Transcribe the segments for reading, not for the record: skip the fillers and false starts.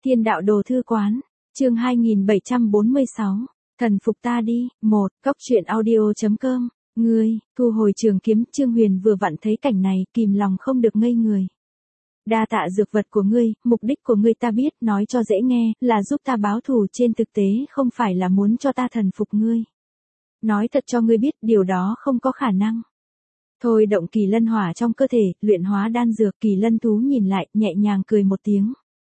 Thiên đạo đồ thư quán, chương 2746, thần phục ta đi, 1, Cóc truyện audio.com, ngươi, thu hồi trường kiếm, Trương Huyền vừa vặn thấy cảnh này, kìm lòng không được ngây người. Đa tạ dược vật của ngươi, mục đích của ngươi ta biết, nói cho dễ nghe, là giúp ta báo thù, trên thực tế không phải là muốn cho ta thần phục ngươi. Nói thật cho ngươi biết, điều đó không có khả năng. Thôi động kỳ lân hỏa trong cơ thể, luyện hóa đan dược, kỳ lân thú nhìn lại, nhẹ nhàng cười một tiếng.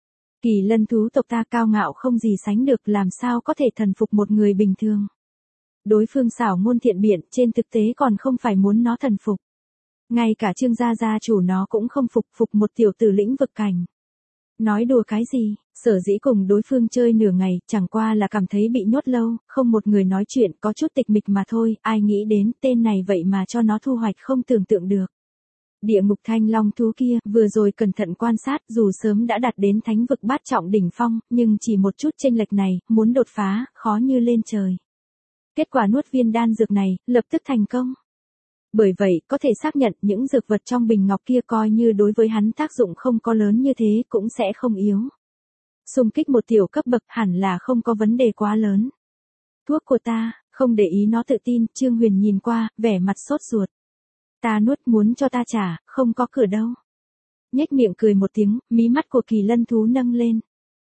Kỳ lân thú tộc ta cao ngạo không gì sánh được, làm sao có thể thần phục một người bình thường. Đối phương xảo ngôn thiện biện, trên thực tế còn không phải muốn nó thần phục. Ngay cả Trương gia chủ nó cũng không phục một tiểu tử lĩnh vực cảnh. Nói đùa cái gì, sở dĩ cùng đối phương chơi nửa ngày, chẳng qua là cảm thấy bị nhốt lâu, không một người nói chuyện, có chút tịch mịch mà thôi, ai nghĩ đến tên này vậy mà cho nó thu hoạch không tưởng tượng được. Địa ngục thanh long thú kia, vừa rồi cẩn thận quan sát, dù sớm đã đạt đến thánh vực bát trọng đỉnh phong, nhưng chỉ một chút chênh lệch này, muốn đột phá, khó như lên trời. Kết quả nuốt viên đan dược này, lập tức thành công. Bởi vậy, có thể xác nhận những dược vật trong bình ngọc kia coi như đối với hắn tác dụng không có lớn như thế cũng sẽ không yếu. Xung kích một tiểu cấp bậc hẳn là không có vấn đề quá lớn. Thuốc của ta, không để ý nó tự tin, Trương Huyền nhìn qua, vẻ mặt sốt ruột. Ta nuốt muốn cho ta trả, không có cửa đâu. Nhếch miệng cười một tiếng, mí mắt của kỳ lân thú nâng lên.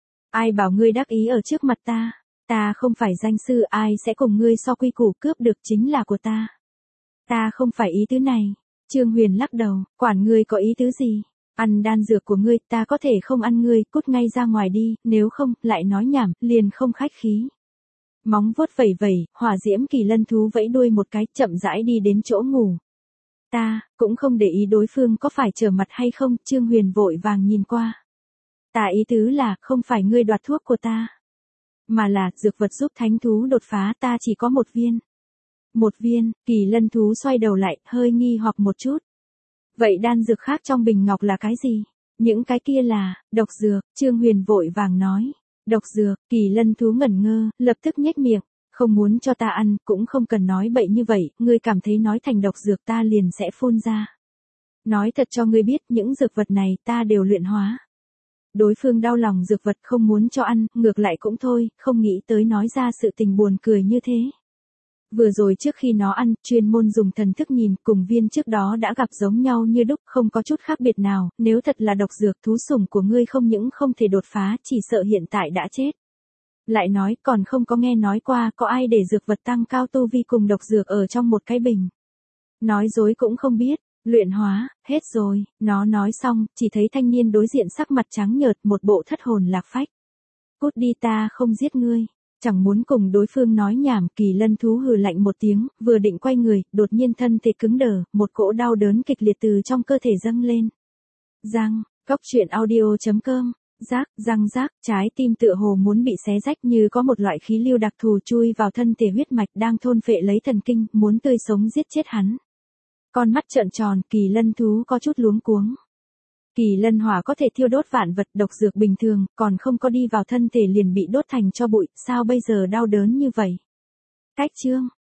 Ai bảo ngươi đắc ý ở trước mặt ta, ta không phải danh sư, ai sẽ cùng ngươi so quy củ, cướp được chính là của ta. Ta không phải ý tứ này. Trương Huyền lắc đầu, quản ngươi có ý tứ gì. Ăn đan dược của ngươi, ta có thể không ăn ngươi, cút ngay ra ngoài đi, nếu không, lại nói nhảm, liền không khách khí. Móng vuốt vẩy vẩy, hỏa diễm kỳ lân thú vẫy đuôi một cái, chậm rãi đi đến chỗ ngủ. Ta, cũng không để ý đối phương có phải trở mặt hay không, Trương Huyền vội vàng nhìn qua. Ta ý tứ là, không phải ngươi đoạt thuốc của ta. Mà là, dược vật giúp thánh thú đột phá, ta chỉ có một viên. Một viên, kỳ lân thú xoay đầu lại, hơi nghi hoặc một chút. Vậy đan dược khác trong bình ngọc là cái gì? Những cái kia là, độc dược, Trương Huyền vội vàng nói. Độc dược, kỳ lân thú ngẩn ngơ, lập tức nhếch miệng. Không muốn cho ta ăn, cũng không cần nói bậy như vậy, ngươi cảm thấy nói thành độc dược ta liền sẽ phun ra. Nói thật cho ngươi biết, những dược vật này ta đều luyện hóa. Đối phương đau lòng dược vật không muốn cho ăn, ngược lại cũng thôi, không nghĩ tới nói ra sự tình buồn cười như thế. Vừa rồi trước khi nó ăn, chuyên môn dùng thần thức nhìn, cùng viên trước đó đã gặp giống nhau như đúc, không có chút khác biệt nào, nếu thật là độc dược thú sủng của ngươi không những không thể đột phá, chỉ sợ hiện tại đã chết. Lại nói, còn không có nghe nói qua có ai để dược vật tăng cao tu vi cùng độc dược ở trong một cái bình. Nói dối cũng không biết, luyện hóa, hết rồi, nó nói xong, chỉ thấy thanh niên đối diện sắc mặt trắng nhợt, một bộ thất hồn lạc phách. Cút đi, ta không giết ngươi. Chẳng muốn cùng đối phương nói nhảm, kỳ lân thú hừ lạnh một tiếng, vừa định quay người, đột nhiên thân thể cứng đờ, một cỗ đau đớn kịch liệt từ trong cơ thể dâng lên. Răng, Cóc truyện audio.com, răng rác, trái tim tựa hồ muốn bị xé rách như có một loại khí lưu đặc thù chui vào thân thể huyết mạch đang thôn phệ lấy thần kinh, muốn tươi sống giết chết hắn. Con mắt trợn tròn, kỳ lân thú có chút luống cuống. Kỳ lân hỏa có thể thiêu đốt vạn vật, độc dược bình thường, còn không có đi vào thân thể liền bị đốt thành tro bụi, sao bây giờ đau đớn như vậy? Cách chương,